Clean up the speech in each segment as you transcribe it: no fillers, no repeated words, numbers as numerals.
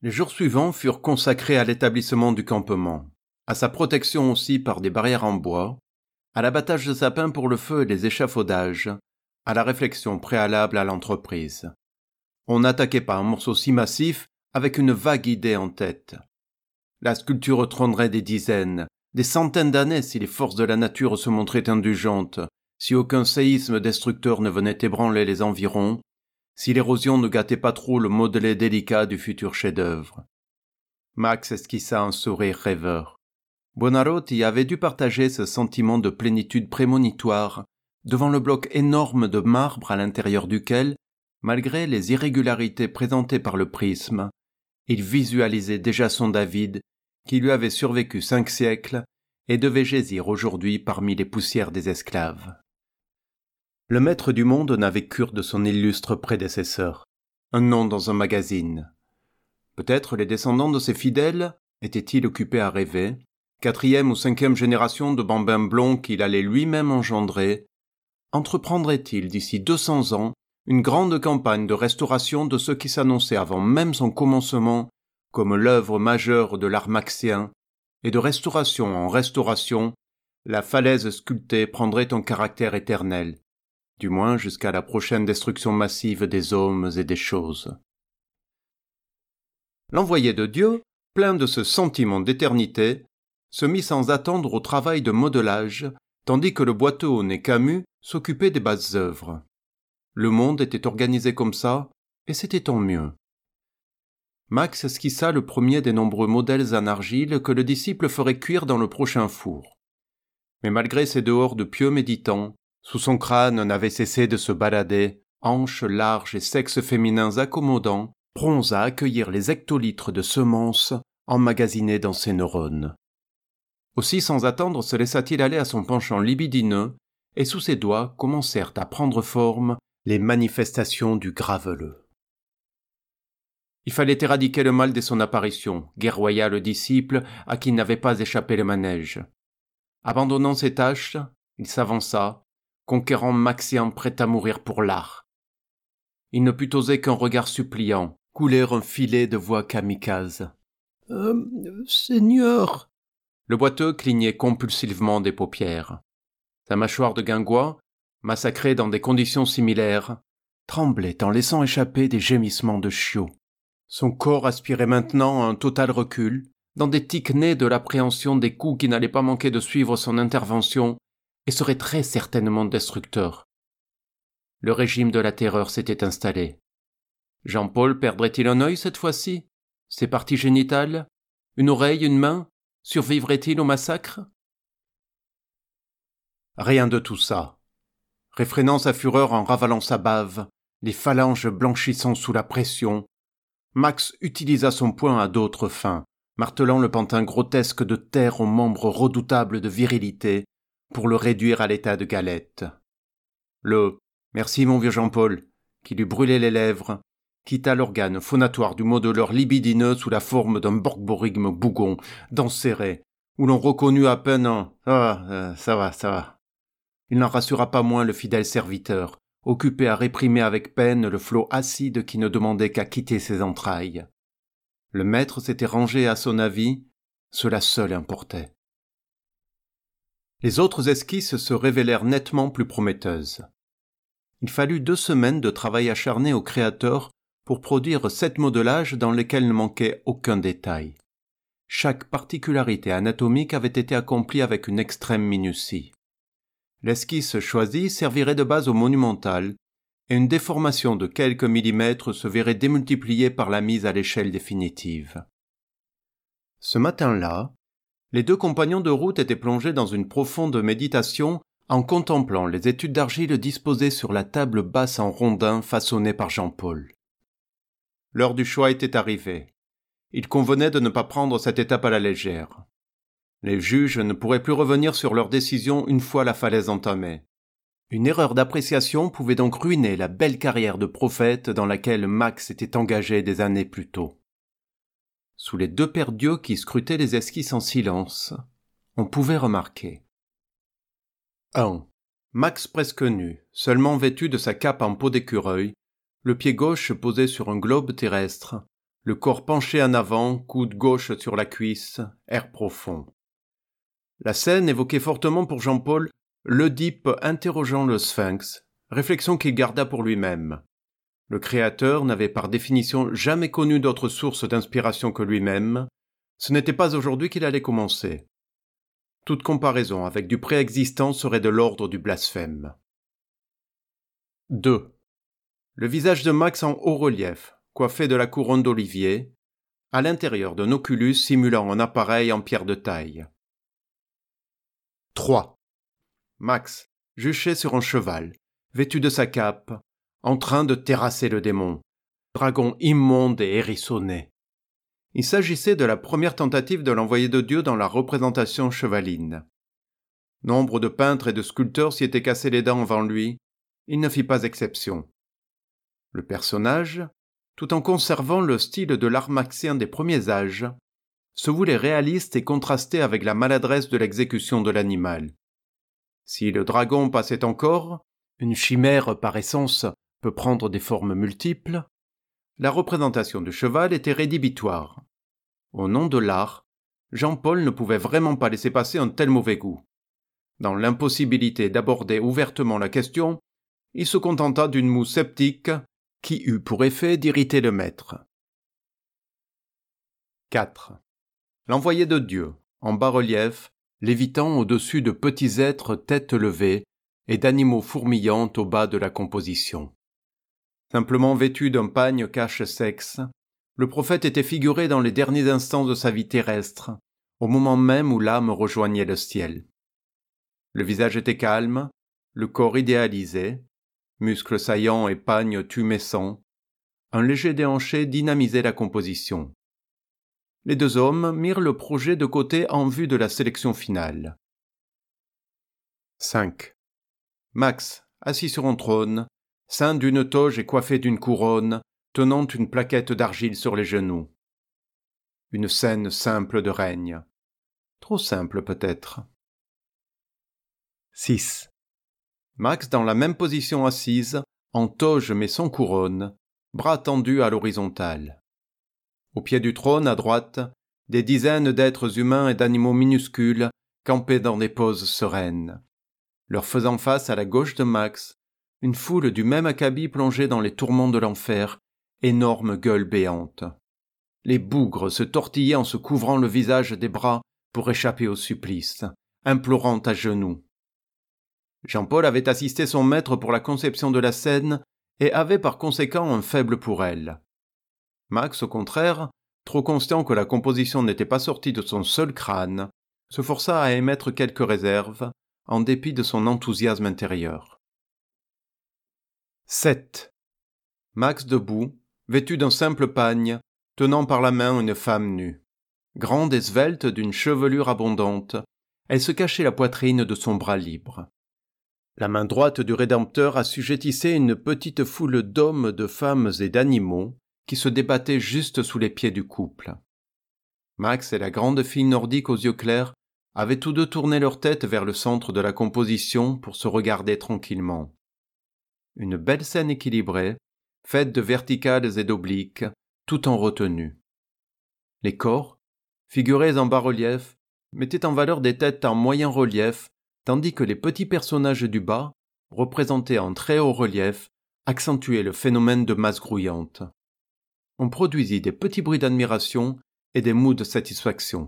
Les jours suivants furent consacrés à l'établissement du campement, à sa protection aussi par des barrières en bois, à l'abattage de sapins pour le feu et les échafaudages, à la réflexion préalable à l'entreprise. On n'attaquait pas un morceau si massif avec une vague idée en tête. La sculpture trônerait des dizaines, des centaines d'années si les forces de la nature se montraient indulgentes, si aucun séisme destructeur ne venait ébranler les environs, si l'érosion ne gâtait pas trop le modelé délicat du futur chef-d'œuvre. Max esquissa un sourire rêveur. Buonarroti avait dû partager ce sentiment de plénitude prémonitoire devant le bloc énorme de marbre à l'intérieur duquel, malgré les irrégularités présentées par le prisme, il visualisait déjà son David qui lui avait survécu 5 siècles et devait jaisir aujourd'hui parmi les poussières des esclaves. Le maître du monde n'avait cure de son illustre prédécesseur, un nom dans un magazine. Peut-être les descendants de ses fidèles étaient-ils occupés à rêver, 4e ou 5e génération de bambins blonds qu'il allait lui-même engendrer, entreprendrait-il d'ici 200 ans une grande campagne de restauration de ce qui s'annonçait avant même son commencement comme l'œuvre majeure de l'art maxien, et de restauration en restauration, la falaise sculptée prendrait un caractère éternel, du moins jusqu'à la prochaine destruction massive des hommes et des choses. L'envoyé de Dieu, plein de ce sentiment d'éternité, se mit sans attendre au travail de modelage, tandis que le boiteux au nez Camus s'occupait des basses œuvres. Le monde était organisé comme ça, et c'était tant mieux. Max esquissa le premier des nombreux modèles en argile que le disciple ferait cuire dans le prochain four. Mais malgré ses dehors de pieux méditants, sous son crâne n'avait cessé de se balader, hanches larges et sexes féminins accommodants, prompts à accueillir les hectolitres de semences emmagasinés dans ses neurones. Aussi sans attendre se laissa-t-il aller à son penchant libidineux, et sous ses doigts commencèrent à prendre forme les manifestations du graveleux. Il fallait éradiquer le mal dès son apparition, guerroya le disciple à qui n'avait pas échappé le manège. Abandonnant ses tâches, il s'avança, conquérant Maxien prêt à mourir pour l'art. Il ne put oser qu'un regard suppliant, couler un filet de voix kamikaze. Seigneur !» Le boiteux clignait compulsivement des paupières. Sa mâchoire de guingois, massacrée dans des conditions similaires, tremblait en laissant échapper des gémissements de chiots. Son corps aspirait maintenant à un total recul, dans des tics nés de l'appréhension des coups qui n'allaient pas manquer de suivre son intervention et seraient très certainement destructeurs. Le régime de la terreur s'était installé. Jean-Paul perdrait-il un œil cette fois-ci? Ses parties génitales? Une oreille, une main? Survivrait-il au massacre? Rien de tout ça. Réfrénant sa fureur en ravalant sa bave, les phalanges blanchissant sous la pression, Max utilisa son poing à d'autres fins, martelant le pantin grotesque de terre aux membres redoutables de virilité pour le réduire à l'état de galette. Le « Merci mon vieux Jean-Paul » qui lui brûlait les lèvres, quitta l'organe phonatoire du modeleur libidineux sous la forme d'un borborigme bougon, dents serrées, où l'on reconnut à peine un « ça va ». Il n'en rassura pas moins le fidèle serviteur, occupé à réprimer avec peine le flot acide qui ne demandait qu'à quitter ses entrailles. Le maître s'était rangé à son avis, cela seul importait. Les autres esquisses se révélèrent nettement plus prometteuses. Il fallut 2 semaines de travail acharné au créateur pour produire 7 modelages dans lesquels ne manquait aucun détail. Chaque particularité anatomique avait été accomplie avec une extrême minutie. L'esquisse choisie servirait de base au monumental, et une déformation de quelques millimètres se verrait démultipliée par la mise à l'échelle définitive. Ce matin-là, les 2 compagnons de route étaient plongés dans une profonde méditation en contemplant les études d'argile disposées sur la table basse en rondin façonnée par Jean-Paul. L'heure du choix était arrivée. Il convenait de ne pas prendre cette étape à la légère. Les juges ne pourraient plus revenir sur leur décision une fois la falaise entamée. Une erreur d'appréciation pouvait donc ruiner la belle carrière de prophète dans laquelle Max s'était engagé des années plus tôt. Sous les 2 paires d'yeux qui scrutaient les esquisses en silence, on pouvait remarquer 1. Max presque nu, seulement vêtu de sa cape en peau d'écureuil, le pied gauche posé sur un globe terrestre, le corps penché en avant, coude gauche sur la cuisse, air profond. La scène évoquait fortement pour Jean-Paul l'Oedipe interrogeant le Sphinx, réflexion qu'il garda pour lui-même. Le créateur n'avait par définition jamais connu d'autre source d'inspiration que lui-même. Ce n'était pas aujourd'hui qu'il allait commencer. Toute comparaison avec du préexistant serait de l'ordre du blasphème. 2. Le visage de Max en haut relief, coiffé de la couronne d'olivier, à l'intérieur d'un oculus simulant un appareil en pierre de taille. 3. Max, juché sur un cheval, vêtu de sa cape, en train de terrasser le démon, dragon immonde et hérissonné. Il s'agissait de la première tentative de l'envoyé de Dieu dans la représentation chevaline. Nombre de peintres et de sculpteurs s'y étaient cassés les dents avant lui, il ne fit pas exception. Le personnage, tout en conservant le style de l'art maxien des premiers âges, se voulait réaliste et contrasté avec la maladresse de l'exécution de l'animal. Si le dragon passait encore, une chimère par essence peut prendre des formes multiples, la représentation du cheval était rédhibitoire. Au nom de l'art, Jean-Paul ne pouvait vraiment pas laisser passer un tel mauvais goût. Dans l'impossibilité d'aborder ouvertement la question, il se contenta d'une moue sceptique qui eut pour effet d'irriter le maître. 4. L'envoyé de Dieu, en bas-relief, lévitant au-dessus de petits êtres tête levée et d'animaux fourmillant au bas de la composition. Simplement vêtu d'un pagne cache-sexe, le prophète était figuré dans les derniers instants de sa vie terrestre, au moment même où l'âme rejoignait le ciel. Le visage était calme, le corps idéalisé, muscles saillants et pagne tumescents, un léger déhanché dynamisait la composition. Les deux hommes mirent le projet de côté en vue de la sélection finale. 5. Max, assis sur un trône, ceint d'une toge et coiffé d'une couronne, tenant une plaquette d'argile sur les genoux. Une scène simple de règne. Trop simple peut-être. 6. Max dans la même position assise, en toge mais sans couronne, bras tendus à l'horizontale. Au pied du trône, à droite, des dizaines d'êtres humains et d'animaux minuscules campaient dans des poses sereines. Leur faisant face à la gauche de Max, une foule du même acabit plongée dans les tourments de l'enfer, énormes gueules béantes. Les bougres se tortillaient en se couvrant le visage des bras pour échapper au supplice, implorant à genoux. Jean-Paul avait assisté son maître pour la conception de la scène et avait par conséquent un faible pour elle. Max, au contraire, trop conscient que la composition n'était pas sortie de son seul crâne, se força à émettre quelques réserves, en dépit de son enthousiasme intérieur. 7. Max debout, vêtu d'un simple pagne, tenant par la main une femme nue. Grande et svelte d'une chevelure abondante, elle se cachait la poitrine de son bras libre. La main droite du Rédempteur assujettissait une petite foule d'hommes, de femmes et d'animaux qui se débattaient juste sous les pieds du couple. Max et la grande fille nordique aux yeux clairs avaient tous deux tourné leur tête vers le centre de la composition pour se regarder tranquillement. Une belle scène équilibrée, faite de verticales et d'obliques, tout en retenue. Les corps, figurés en bas-relief, mettaient en valeur des têtes en moyen relief, tandis que les petits personnages du bas, représentés en très haut relief, accentuaient le phénomène de masse grouillante. On produisit des petits bruits d'admiration et des mots de satisfaction.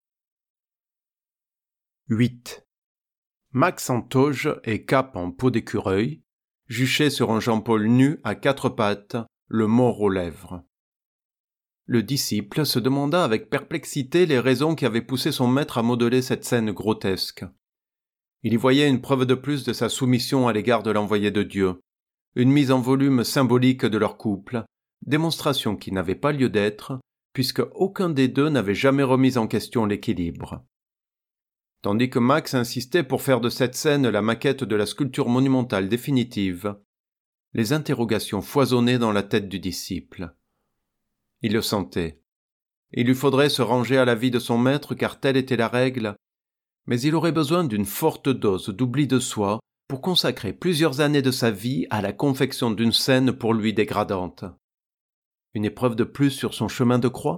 8. Max en toge et cape en peau d'écureuil, juché sur un Jean-Paul nu à quatre pattes, le mort aux lèvres. Le disciple se demanda avec perplexité les raisons qui avaient poussé son maître à modeler cette scène grotesque. Il y voyait une preuve de plus de sa soumission à l'égard de l'envoyé de Dieu, une mise en volume symbolique de leur couple, démonstration qui n'avait pas lieu d'être, puisque aucun des deux n'avait jamais remis en question l'équilibre. Tandis que Max insistait pour faire de cette scène la maquette de la sculpture monumentale définitive, les interrogations foisonnaient dans la tête du disciple. Il le sentait. Il lui faudrait se ranger à l'avis de son maître car telle était la règle, mais il aurait besoin d'une forte dose d'oubli de soi pour consacrer plusieurs années de sa vie à la confection d'une scène pour lui dégradante. Une épreuve de plus sur son chemin de croix ?